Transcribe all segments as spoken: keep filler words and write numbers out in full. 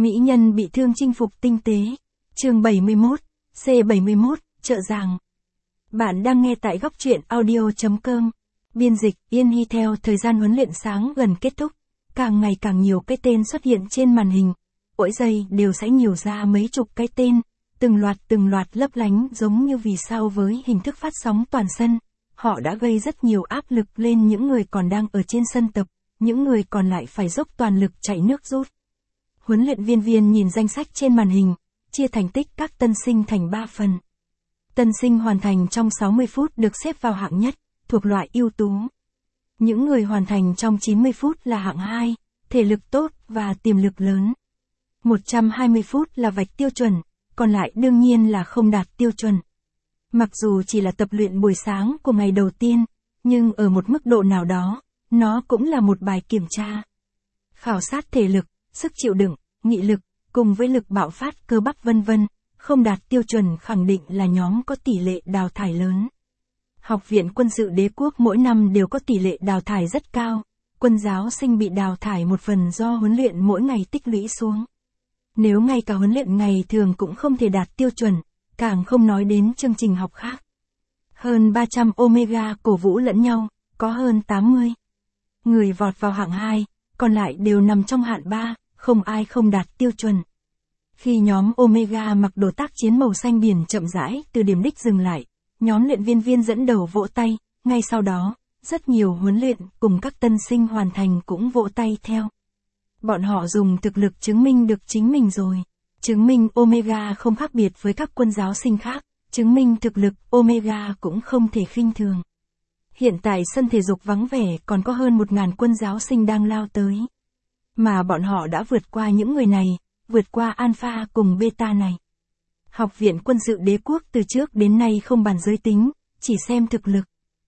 Mỹ nhân bị thương chinh phục tinh tế. Chương bảy mươi mốt, C bảy mươi mốt, trợ giảng. Bạn đang nghe tại góc truyện audio chấm com. Biên dịch Yên Hy. Theo thời gian huấn luyện sáng gần kết thúc, càng ngày càng nhiều cái tên xuất hiện trên màn hình. Mỗi giây đều sẽ nhiều ra mấy chục cái tên, từng loạt từng loạt lấp lánh giống như vì sao với hình thức phát sóng toàn sân. Họ đã gây rất nhiều áp lực lên những người còn đang ở trên sân tập, những người còn lại phải dốc toàn lực chạy nước rút. Huấn luyện viên viên nhìn danh sách trên màn hình, chia thành tích các tân sinh thành ba phần. Tân sinh hoàn thành trong sáu mươi phút được xếp vào hạng nhất, thuộc loại ưu tú. Những người hoàn thành trong chín mươi phút là hạng hai, thể lực tốt và tiềm lực lớn. một trăm hai mươi phút là vạch tiêu chuẩn, còn lại đương nhiên là không đạt tiêu chuẩn. Mặc dù chỉ là tập luyện buổi sáng của ngày đầu tiên, nhưng ở một mức độ nào đó, nó cũng là một bài kiểm tra. Khảo sát thể lực, sức chịu đựng, nghị lực, cùng với lực bạo phát cơ bắp vân vân, không đạt tiêu chuẩn khẳng định là nhóm có tỷ lệ đào thải lớn. Học viện Quân sự Đế quốc mỗi năm đều có tỷ lệ đào thải rất cao, quân giáo sinh bị đào thải một phần do huấn luyện mỗi ngày tích lũy xuống. Nếu ngay cả huấn luyện ngày thường cũng không thể đạt tiêu chuẩn, càng không nói đến chương trình học khác. Hơn ba trăm Omega cổ vũ lẫn nhau, có hơn tám mươi người vọt vào hạng hai, còn lại đều nằm trong hạng ba, không ai không đạt tiêu chuẩn. Khi nhóm Omega mặc đồ tác chiến màu xanh biển chậm rãi từ điểm đích dừng lại, nhóm luyện viên viên dẫn đầu vỗ tay, ngay sau đó, rất nhiều huấn luyện cùng các tân sinh hoàn thành cũng vỗ tay theo. Bọn họ dùng thực lực chứng minh được chính mình rồi. Chứng minh Omega không khác biệt với các quân giáo sinh khác, chứng minh thực lực Omega cũng không thể khinh thường. Hiện tại sân thể dục vắng vẻ còn có hơn một nghìn quân giáo sinh đang lao tới. Mà bọn họ đã vượt qua những người này, vượt qua Alpha cùng Beta này. Học viện Quân sự Đế quốc từ trước đến nay không bàn giới tính, chỉ xem thực lực.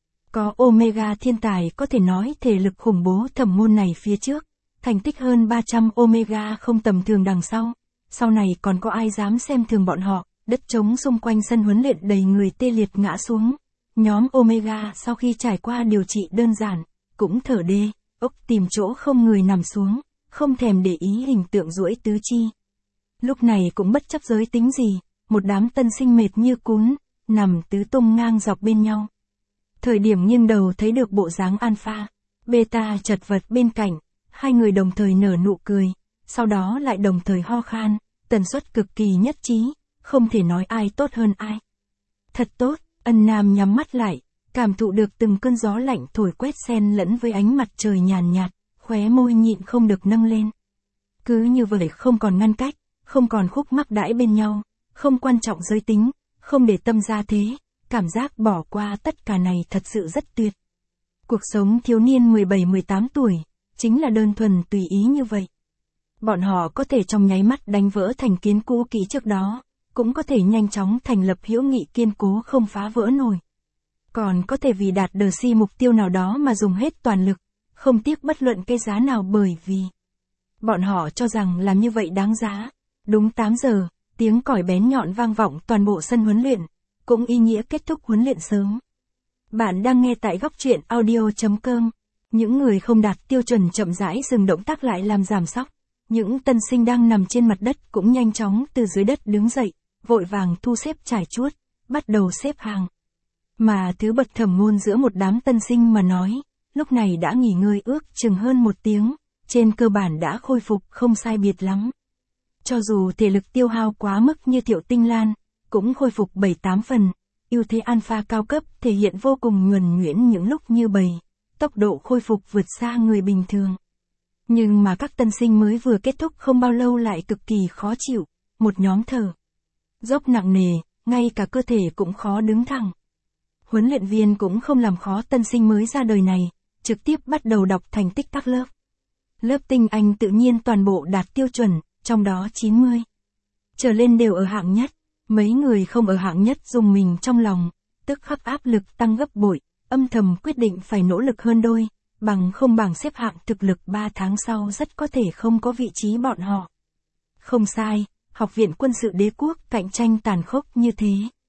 Có Omega thiên tài có thể nói thể lực khủng bố thẩm môn này phía trước, thành tích hơn ba trăm Omega không tầm thường đằng sau. Sau này còn có ai dám xem thường bọn họ, đất trống xung quanh sân huấn luyện đầy người tê liệt ngã xuống. Nhóm Omega sau khi trải qua điều trị đơn giản, cũng thở đê, ốc tìm chỗ không người nằm xuống, không thèm để ý hình tượng duỗi tứ chi. Lúc này cũng bất chấp giới tính gì, một đám tân sinh mệt như cún, nằm tứ tung ngang dọc bên nhau. Thời điểm nghiêng đầu thấy được bộ dáng Alpha, Beta chật vật bên cạnh, hai người đồng thời nở nụ cười, sau đó lại đồng thời ho khan, tần suất cực kỳ nhất trí, không thể nói ai tốt hơn ai. Thật tốt, Ân Nam nhắm mắt lại, cảm thụ được từng cơn gió lạnh thổi quét xen lẫn với ánh mặt trời nhàn nhạt, khóe môi nhịn không được nâng lên. Cứ như vậy không còn ngăn cách, không còn khúc mắc đãi bên nhau, không quan trọng giới tính, không để tâm ra thế, cảm giác bỏ qua tất cả này thật sự rất tuyệt. Cuộc sống thiếu niên mười bảy mười tám tuổi, chính là đơn thuần tùy ý như vậy. Bọn họ có thể trong nháy mắt đánh vỡ thành kiến cũ kỹ trước đó, cũng có thể nhanh chóng thành lập hữu nghị kiên cố không phá vỡ nổi. Còn có thể vì đạt được si mục tiêu nào đó mà dùng hết toàn lực, không tiếc bất luận cái giá nào bởi vì bọn họ cho rằng làm như vậy đáng giá. Đúng tám giờ, tiếng còi bén nhọn vang vọng toàn bộ sân huấn luyện, cũng ý nghĩa kết thúc huấn luyện sớm. Bạn đang nghe tại góc truyện audio chấm com. Những người không đạt tiêu chuẩn chậm rãi dừng động tác lại làm giảm sóc. Những tân sinh đang nằm trên mặt đất cũng nhanh chóng từ dưới đất đứng dậy, vội vàng thu xếp trải chuốt, bắt đầu xếp hàng. Mà thứ bậc thẩm ngôn giữa một đám tân sinh mà nói, lúc này đã nghỉ ngơi ước chừng hơn một tiếng, trên cơ bản đã khôi phục không sai biệt lắm. Cho dù thể lực tiêu hao quá mức như Thiệu Tinh Lan, cũng khôi phục bảy tám phần, ưu thế Alpha cao cấp thể hiện vô cùng nhuần nhuyễn những lúc như bầy, tốc độ khôi phục vượt xa người bình thường. Nhưng mà các tân sinh mới vừa kết thúc không bao lâu lại cực kỳ khó chịu, một nhóm thở dốc nặng nề, ngay cả cơ thể cũng khó đứng thẳng. Huấn luyện viên cũng không làm khó tân sinh mới ra đời này, trực tiếp bắt đầu đọc thành tích các lớp. Lớp tinh Anh tự nhiên toàn bộ đạt tiêu chuẩn, trong đó chín mươi trở lên đều ở hạng nhất, mấy người không ở hạng nhất dùng mình trong lòng, tức khắc áp lực tăng gấp bội, âm thầm quyết định phải nỗ lực hơn đôi, bằng không bảng xếp hạng thực lực ba tháng sau rất có thể không có vị trí bọn họ. Không sai, Học viện Quân sự Đế quốc cạnh tranh tàn khốc như thế.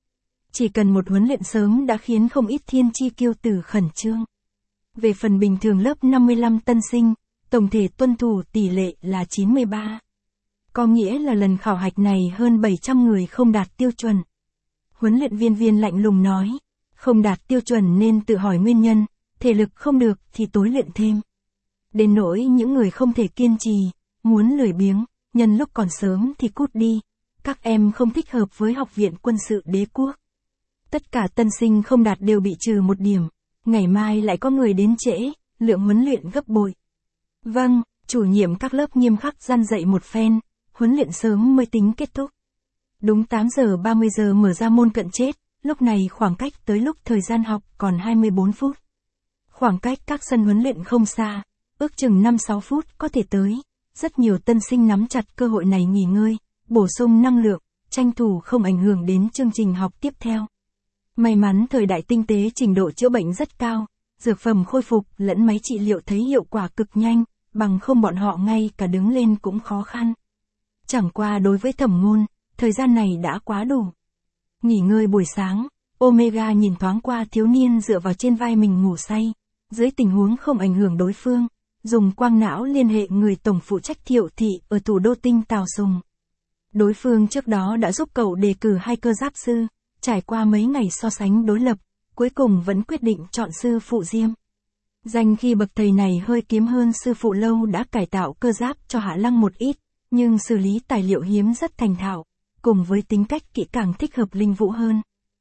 Chỉ cần một huấn luyện sớm đã khiến không ít thiên chi kiêu tử khẩn trương. Về phần bình thường lớp năm mươi lăm tân sinh, tổng thể tuân thủ tỷ lệ là chín mươi ba. Có nghĩa là lần khảo hạch này hơn bảy trăm người không đạt tiêu chuẩn. Huấn luyện viên Viên lạnh lùng nói, không đạt tiêu chuẩn nên tự hỏi nguyên nhân, thể lực không được thì tối luyện thêm. Đến nỗi những người không thể kiên trì, muốn lười biếng, nhân lúc còn sớm thì cút đi, các em không thích hợp với Học viện Quân sự Đế quốc. Tất cả tân sinh không đạt đều bị trừ một điểm, ngày mai lại có người đến trễ, lượng huấn luyện gấp bội. Vâng, chủ nhiệm các lớp nghiêm khắc răn dạy một phen, huấn luyện sớm mới tính kết thúc. Đúng tám giờ ba mươi giờ mở ra môn cận chết, lúc này khoảng cách tới lúc thời gian học còn hai mươi bốn phút. Khoảng cách các sân huấn luyện không xa, ước chừng năm sáu phút có thể tới. Rất nhiều tân sinh nắm chặt cơ hội này nghỉ ngơi, bổ sung năng lượng, tranh thủ không ảnh hưởng đến chương trình học tiếp theo. May mắn thời đại tinh tế trình độ chữa bệnh rất cao, dược phẩm khôi phục lẫn máy trị liệu thấy hiệu quả cực nhanh, bằng không bọn họ ngay cả đứng lên cũng khó khăn. Chẳng qua đối với Thẩm Ngôn, thời gian này đã quá đủ. Nghỉ ngơi buổi sáng, Omega nhìn thoáng qua thiếu niên dựa vào trên vai mình ngủ say, dưới tình huống không ảnh hưởng đối phương, dùng quang não liên hệ người tổng phụ trách Thiệu thị ở thủ đô tinh Tào Sùng. Đối phương trước đó đã giúp cậu đề cử hai cơ giáp sư, trải qua mấy ngày so sánh đối lập, cuối cùng vẫn quyết định chọn sư phụ Diêm. Danh khi bậc thầy này hơi kiếm hơn sư phụ Lâu đã cải tạo cơ giáp cho Hạ Lăng một ít, nhưng xử lý tài liệu hiếm rất thành thạo, cùng với tính cách kỹ càng thích hợp Linh Vũ hơn.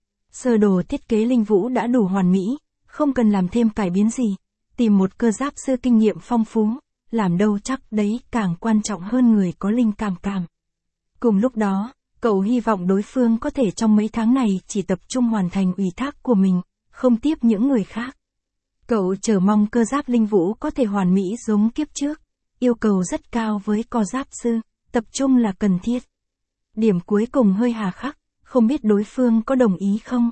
Sơ đồ thiết kế Linh Vũ đã đủ hoàn mỹ, không cần làm thêm cải biến gì, tìm một cơ giáp sư kinh nghiệm phong phú, làm đâu chắc đấy càng quan trọng hơn người có linh cảm cảm. Cùng lúc đó, cậu hy vọng đối phương có thể trong mấy tháng này chỉ tập trung hoàn thành ủy thác của mình, không tiếp những người khác. Cậu chờ mong cơ giáp Linh Vũ có thể hoàn mỹ giống kiếp trước, yêu cầu rất cao với cơ giáp sư, tập trung là cần thiết. Điểm cuối cùng hơi hà khắc, không biết đối phương có đồng ý không?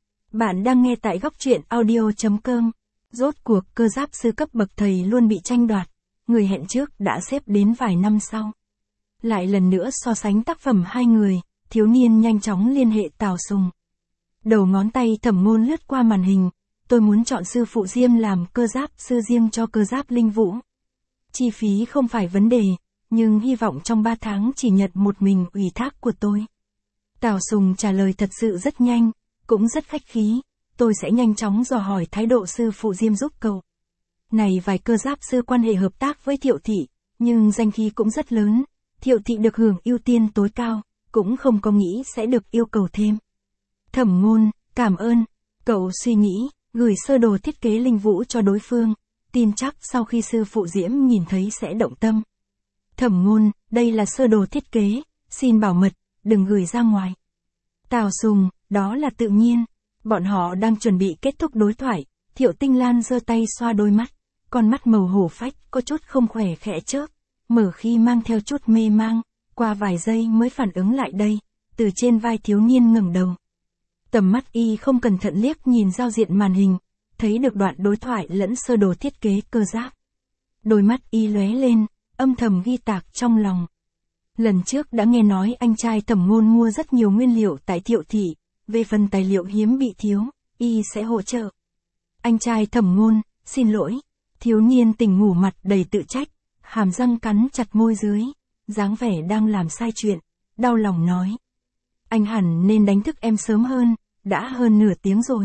Bạn đang nghe tại góc truyện audio chấm com. Rốt cuộc cơ giáp sư cấp bậc thầy luôn bị tranh đoạt, người hẹn trước đã xếp đến vài năm sau. Lại lần nữa so sánh tác phẩm hai người, thiếu niên nhanh chóng liên hệ Tào Sùng. Đầu ngón tay Thẩm Ngôn lướt qua màn hình, tôi muốn chọn sư phụ Diêm làm cơ giáp sư riêng cho cơ giáp Linh Vũ. Chi phí không phải vấn đề, nhưng hy vọng trong ba tháng chỉ nhận một mình ủy thác của tôi. Tào Sùng trả lời thật sự rất nhanh, cũng rất khách khí, tôi sẽ nhanh chóng dò hỏi thái độ sư phụ Diêm giúp cậu. Này vài cơ giáp sư quan hệ hợp tác với Thiệu thị, nhưng danh khí cũng rất lớn, Thiệu thị được hưởng ưu tiên tối cao, cũng không có nghĩ sẽ được yêu cầu thêm. Thẩm Ngôn, cảm ơn, cậu suy nghĩ, gửi sơ đồ thiết kế Linh Vũ cho đối phương, tin chắc sau khi sư phụ Diễm nhìn thấy sẽ động tâm. Thẩm Ngôn, đây là sơ đồ thiết kế, xin bảo mật, đừng gửi ra ngoài. Tào Sùng, đó là tự nhiên. Bọn họ đang chuẩn bị kết thúc đối thoại, Thiệu Tinh Lan giơ tay xoa đôi mắt, con mắt màu hổ phách có chút không khỏe khẽ chớp, mở khi mang theo chút mê mang, qua vài giây mới phản ứng lại đây, từ trên vai thiếu niên ngẩng đầu. Tầm mắt y không cẩn thận liếc nhìn giao diện màn hình, thấy được đoạn đối thoại lẫn sơ đồ thiết kế cơ giáp. Đôi mắt y lóe lên, âm thầm ghi tạc trong lòng. Lần trước đã nghe nói anh trai Thẩm Ngôn mua rất nhiều nguyên liệu tại Thiệu thị, về phần tài liệu hiếm bị thiếu, y sẽ hỗ trợ. Anh trai Thẩm Ngôn, xin lỗi. Thiếu niên tỉnh ngủ mặt đầy tự trách, hàm răng cắn chặt môi dưới, dáng vẻ đang làm sai chuyện, đau lòng nói. Anh hẳn nên đánh thức em sớm hơn, đã hơn nửa tiếng rồi.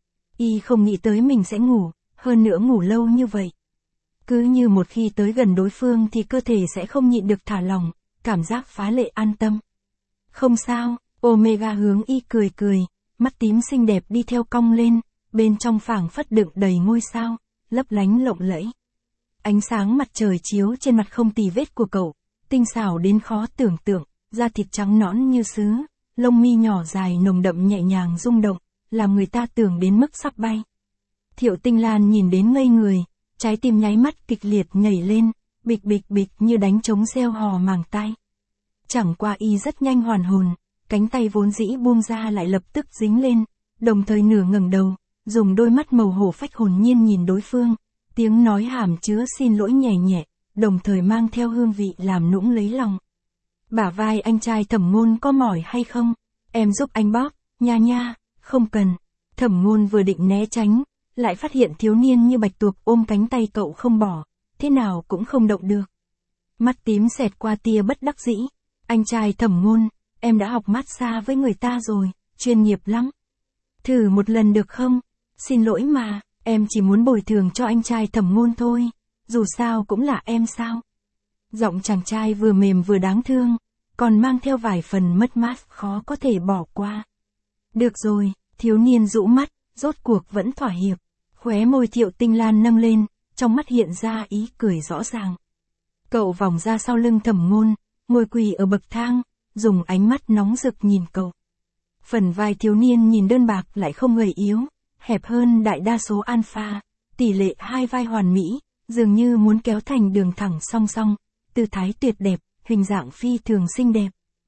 Y không nghĩ tới mình sẽ ngủ, hơn nữa ngủ lâu như vậy. Cứ như một khi tới gần đối phương thì cơ thể sẽ không nhịn được thả lỏng, cảm giác phá lệ an tâm. Không sao, Omega hướng y cười cười, mắt tím xinh đẹp đi theo cong lên, bên trong phảng phất đựng đầy ngôi sao, lấp lánh lộng lẫy. Ánh sáng mặt trời chiếu trên mặt không tì vết của cậu, tinh xảo đến khó tưởng tượng, da thịt trắng nõn như sứ, lông mi nhỏ dài nồng đậm nhẹ nhàng rung động, làm người ta tưởng đến mức sắp bay. Thiệu Tinh Lan nhìn đến ngây người, trái tim nháy mắt kịch liệt nhảy lên, bịch bịch bịch như đánh trống reo hò màng tai. Chẳng qua y rất nhanh hoàn hồn, cánh tay vốn dĩ buông ra lại lập tức dính lên, đồng thời nửa ngẩng đầu, dùng đôi mắt màu hổ phách hồn nhiên nhìn đối phương, tiếng nói hàm chứa xin lỗi nhẹ nhẹ, đồng thời mang theo hương vị làm nũng lấy lòng. Bả vai anh trai Thẩm Ngôn có mỏi hay không? Em giúp anh bóp, nha nha, không cần. Thẩm Ngôn vừa định né tránh, lại phát hiện thiếu niên như bạch tuộc ôm cánh tay cậu không bỏ, thế nào cũng không động được. Mắt tím xẹt qua tia bất đắc dĩ, Anh trai Thẩm Ngôn, em đã học massage với người ta rồi, chuyên nghiệp lắm. Thử một lần được không? Xin lỗi mà, em chỉ muốn bồi thường cho anh trai Thẩm Ngôn thôi, dù sao cũng là em sao. Giọng chàng trai vừa mềm vừa đáng thương, còn mang theo vài phần mất mát khó có thể bỏ qua. Được rồi, thiếu niên rũ mắt, rốt cuộc vẫn thỏa hiệp. Khóe môi Thiệu Tinh Lan nâng lên, trong mắt hiện ra ý cười rõ ràng. Cậu vòng ra sau lưng Thẩm Ngôn, ngồi quỳ ở bậc thang, dùng ánh mắt nóng rực nhìn cậu. Phần vai thiếu niên nhìn đơn bạc lại không gầy yếu, hẹp hơn đại đa số alpha, tỷ lệ hai vai hoàn mỹ, dường như muốn kéo thành đường thẳng song song, tư thái tuyệt đẹp, hình dạng phi thường xinh đẹp.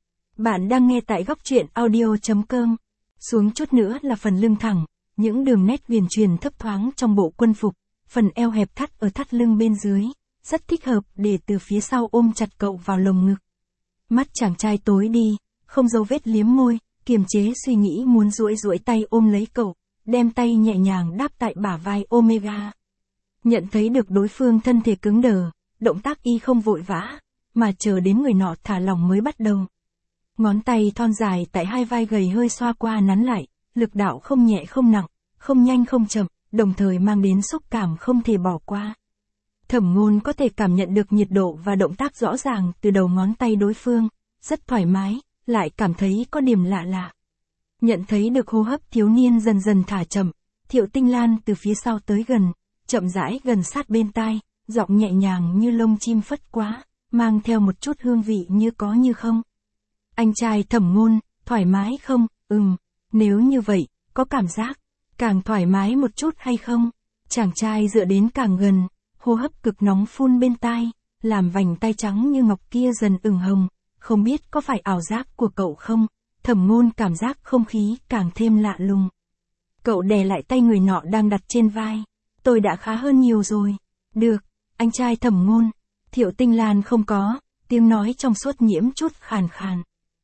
Bạn đang nghe tại góc truyện audio chấm com. Xuống chút nữa là phần lưng thẳng, những đường nét viền chuyền thấp thoáng trong bộ quân phục, phần eo hẹp thắt ở thắt lưng bên dưới, rất thích hợp để từ phía sau ôm chặt cậu vào lồng ngực. Mắt chàng trai tối đi, không dấu vết liếm môi, kiềm chế suy nghĩ muốn duỗi duỗi tay ôm lấy cậu, đem tay nhẹ nhàng đáp tại bả vai Omega. Nhận thấy được đối phương thân thể cứng đờ, động tác y không vội vã, mà chờ đến người nọ thả lỏng mới bắt đầu. Ngón tay thon dài tại hai vai gầy hơi xoa qua nắn lại, lực đạo không nhẹ không nặng, không nhanh không chậm, đồng thời mang đến xúc cảm không thể bỏ qua. Thẩm Ngôn có thể cảm nhận được nhiệt độ và động tác rõ ràng từ đầu ngón tay đối phương, rất thoải mái, lại cảm thấy có điểm lạ lạ. Nhận thấy được hô hấp thiếu niên dần dần thả chậm, Thiệu Tinh Lan từ phía sau tới gần, chậm rãi gần sát bên tai, giọng nhẹ nhàng như lông chim phất quá, mang theo một chút hương vị như có như không. Anh trai Thẩm Ngôn, thoải mái không? Ừm, nếu như vậy, có cảm giác càng thoải mái một chút hay không? Chàng trai dựa đến càng gần, hô hấp cực nóng phun bên tai, làm vành tay trắng như ngọc kia dần ửng hồng, không biết có phải ảo giác của cậu không? Thẩm Ngôn cảm giác không khí càng thêm lạ lùng. Cậu đè lại tay người nọ đang đặt trên vai. Tôi đã khá hơn nhiều rồi. Được, anh trai Thẩm Ngôn. Thiệu Tinh Lan không có, tiếng nói trong suốt nhiễm chút khàn khàn.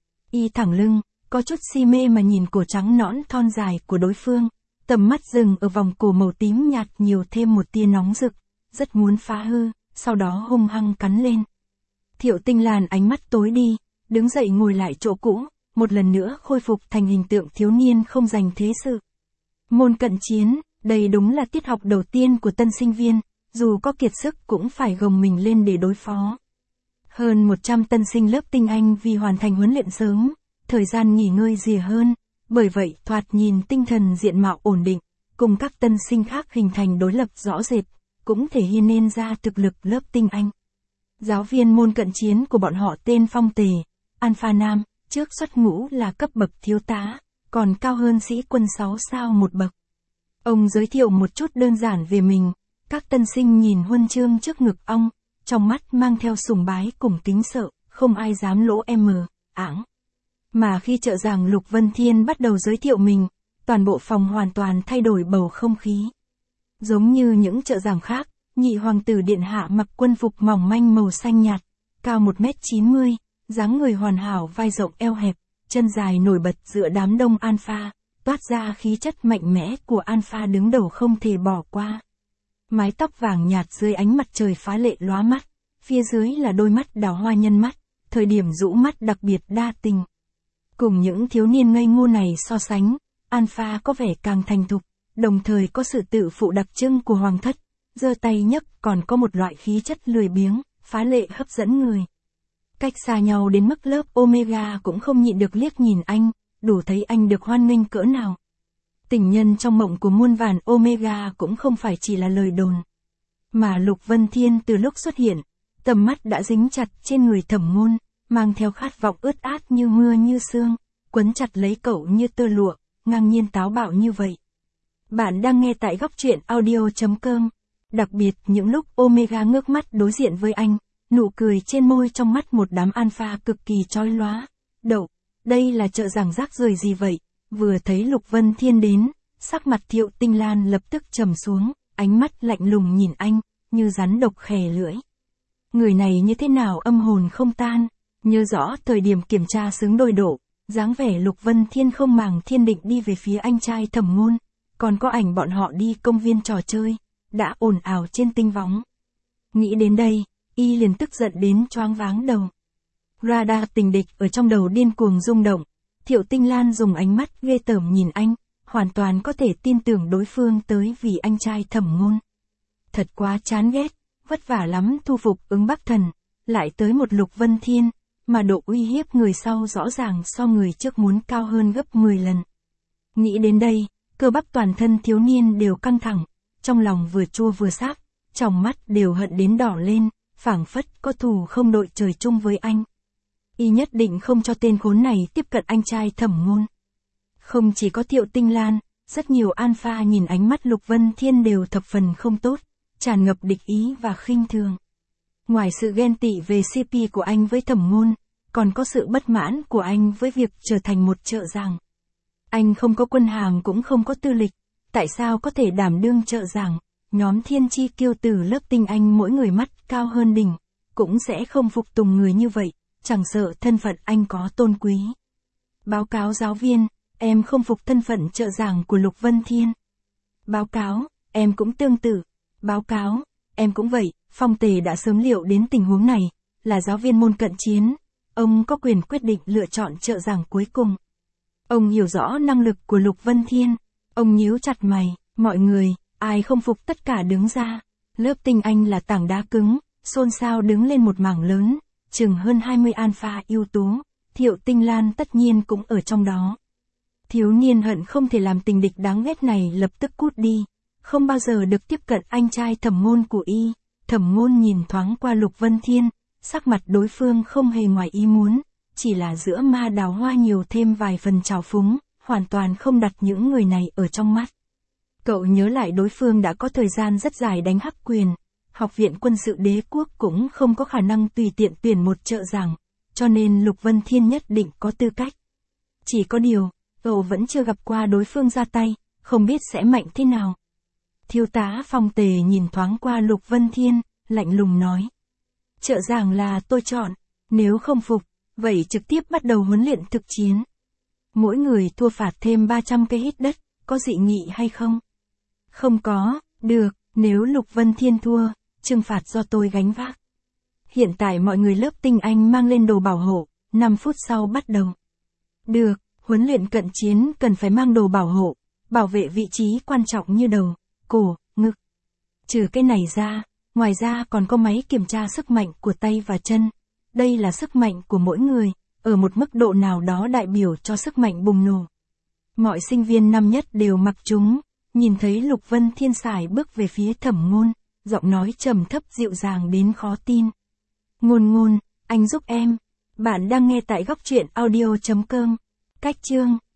Y thẳng lưng, có chút si mê mà nhìn cổ trắng nõn thon dài của đối phương, tầm mắt dừng ở vòng cổ màu tím nhạt nhiều thêm một tia nóng rực, rất muốn phá hư, sau đó hung hăng cắn lên. Thiệu Tinh Lan ánh mắt tối đi, đứng dậy ngồi lại chỗ cũ, một lần nữa khôi phục thành hình tượng thiếu niên không dành thế sự. Môn cận chiến, đây đúng là tiết học đầu tiên của tân sinh viên, dù có kiệt sức cũng phải gồng mình lên để đối phó. Hơn một trăm tân sinh lớp tinh Anh vì hoàn thành huấn luyện sớm, thời gian nghỉ ngơi dìa hơn, bởi vậy thoạt nhìn tinh thần diện mạo ổn định, cùng các tân sinh khác hình thành đối lập rõ rệt, cũng thể hiện nên ra thực lực lớp tinh Anh. Giáo viên môn cận chiến của bọn họ tên Phong Tề, Alpha Nam, trước xuất ngũ là cấp bậc thiếu tá, còn cao hơn sĩ quân sáu sao một bậc. Ông giới thiệu một chút đơn giản về mình, các tân sinh nhìn huân chương trước ngực ông, trong mắt mang theo sùng bái cùng kính sợ, không ai dám lỗ em mờ, ảng. Mà khi trợ giảng Lục Vân Thiên bắt đầu giới thiệu mình, toàn bộ phòng hoàn toàn thay đổi bầu không khí. Giống như những trợ giảng khác, nhị hoàng tử điện hạ mặc quân phục mỏng manh màu xanh nhạt, cao một mét chín mươi, dáng người hoàn hảo vai rộng eo hẹp, chân dài nổi bật giữa đám đông alpha, toát ra khí chất mạnh mẽ của alpha đứng đầu không thể bỏ qua. Mái tóc vàng nhạt dưới ánh mặt trời phá lệ lóa mắt, phía dưới là đôi mắt đào hoa nhân mắt, thời điểm rũ mắt đặc biệt đa tình. Cùng những thiếu niên ngây ngô này so sánh, alpha có vẻ càng thành thục, đồng thời có sự tự phụ đặc trưng của hoàng thất, giơ tay nhấc còn có một loại khí chất lười biếng, phá lệ hấp dẫn người. Cách xa nhau đến mức lớp Omega cũng không nhịn được liếc nhìn anh, đủ thấy anh được hoan nghênh cỡ nào. Tình nhân trong mộng của muôn vàn Omega cũng không phải chỉ là lời đồn. Mà Lục Vân Thiên từ lúc xuất hiện, tầm mắt đã dính chặt trên người Thẩm Ngôn, mang theo khát vọng ướt át như mưa như sương, quấn chặt lấy cậu như tơ lụa, ngang nhiên táo bạo như vậy. Bạn đang nghe tại góc truyện audio chấm com. Đặc biệt những lúc Omega ngước mắt đối diện với anh, nụ cười trên môi trong mắt một đám alpha cực kỳ chói lóa. Đậu, đây là trợ giảng rác rưởi gì vậy? Vừa thấy Lục Vân Thiên đến, sắc mặt Thiệu Tinh Lan lập tức trầm xuống, ánh mắt lạnh lùng nhìn anh, như rắn độc khè lưỡi. Người này như thế nào âm hồn không tan, nhớ rõ thời điểm kiểm tra xứng đôi độ, dáng vẻ Lục Vân Thiên không màng thiên định đi về phía anh trai Thẩm Ngôn, còn có ảnh bọn họ đi công viên trò chơi, đã ồn ào trên tinh võng. Nghĩ đến đây, y liền tức giận đến choáng váng đầu. Radar tình địch ở trong đầu điên cuồng rung động. Thiệu Tinh Lan dùng ánh mắt ghê tởm nhìn anh, hoàn toàn có thể tin tưởng đối phương tới vì anh trai Thẩm Ngôn. Thật quá chán ghét, vất vả lắm thu phục ứng Bắc Thần, lại tới một Lục Vân Thiên, mà độ uy hiếp người sau rõ ràng so người trước muốn cao hơn gấp mười lần. Nghĩ đến đây, cơ bắp toàn thân thiếu niên đều căng thẳng, trong lòng vừa chua vừa xáp, trong mắt đều hận đến đỏ lên, phảng phất có thù không đội trời chung với anh. Y nhất định không cho tên khốn này tiếp cận anh trai Thẩm Ngôn. Không chỉ có Thiệu Tinh Lan, rất nhiều alpha nhìn ánh mắt Lục Vân Thiên đều thập phần không tốt, tràn ngập địch ý và khinh thường. Ngoài sự ghen tị về xê pê của anh với Thẩm Ngôn, còn có sự bất mãn của anh với việc trở thành một trợ giảng. Anh không có quân hàm cũng không có tư lịch, tại sao có thể đảm đương trợ giảng? Nhóm thiên chi kiêu tử lớp tinh anh mỗi người mắt cao hơn đỉnh, cũng sẽ không phục tùng người như vậy, chẳng sợ thân phận anh có tôn quý. Báo cáo giáo viên, em không phục thân phận trợ giảng của Lục Vân Thiên. Báo cáo, em cũng tương tự. Báo cáo, em cũng vậy. Phong Tề đã sớm liệu đến tình huống này, là giáo viên môn cận chiến. Ông có quyền quyết định lựa chọn trợ giảng cuối cùng. Ông hiểu rõ năng lực của Lục Vân Thiên. Ông nhíu chặt mày, mọi người, ai không phục tất cả đứng ra. Lớp tinh anh là tảng đá cứng, xôn xao đứng lên một mảng lớn, chừng hơn hai mươi alpha ưu tú, Thiệu Tinh Lan tất nhiên cũng ở trong đó. Thiếu niên hận không thể làm tình địch đáng ghét này lập tức cút đi, không bao giờ được tiếp cận anh trai Thẩm Ngôn của y. Thẩm Ngôn nhìn thoáng qua Lục Vân Thiên, sắc mặt đối phương không hề ngoài ý muốn, chỉ là giữa ma đào hoa nhiều thêm vài phần trào phúng, hoàn toàn không đặt những người này ở trong mắt. Cậu nhớ lại đối phương đã có thời gian rất dài đánh Hắc Quyền, Học viện Quân sự Đế quốc cũng không có khả năng tùy tiện tuyển một trợ giảng, cho nên Lục Vân Thiên nhất định có tư cách. Chỉ có điều, cậu vẫn chưa gặp qua đối phương ra tay, không biết sẽ mạnh thế nào. Thiếu tá Phong Tề nhìn thoáng qua Lục Vân Thiên, lạnh lùng nói. Trợ giảng là tôi chọn, nếu không phục, vậy trực tiếp bắt đầu huấn luyện thực chiến. Mỗi người thua phạt thêm ba trăm cây hít đất, có dị nghị hay không? Không có, được, nếu Lục Vân Thiên thua, trừng phạt do tôi gánh vác. Hiện tại mọi người lớp tinh anh mang lên đồ bảo hộ, năm phút sau bắt đầu. Được, huấn luyện cận chiến cần phải mang đồ bảo hộ, bảo vệ vị trí quan trọng như đầu, cổ, ngực. Trừ cái này ra, ngoài ra còn có máy kiểm tra sức mạnh của tay và chân. Đây là sức mạnh của mỗi người, ở một mức độ nào đó đại biểu cho sức mạnh bùng nổ. Mọi sinh viên năm nhất đều mặc chúng, nhìn thấy Lục Vân Thiên sải bước về phía Thẩm Ngôn, giọng nói trầm thấp dịu dàng đến khó tin. Ngôn Ngôn, anh giúp em. Bạn đang nghe tại góc truyện audio chấm com. Cách chương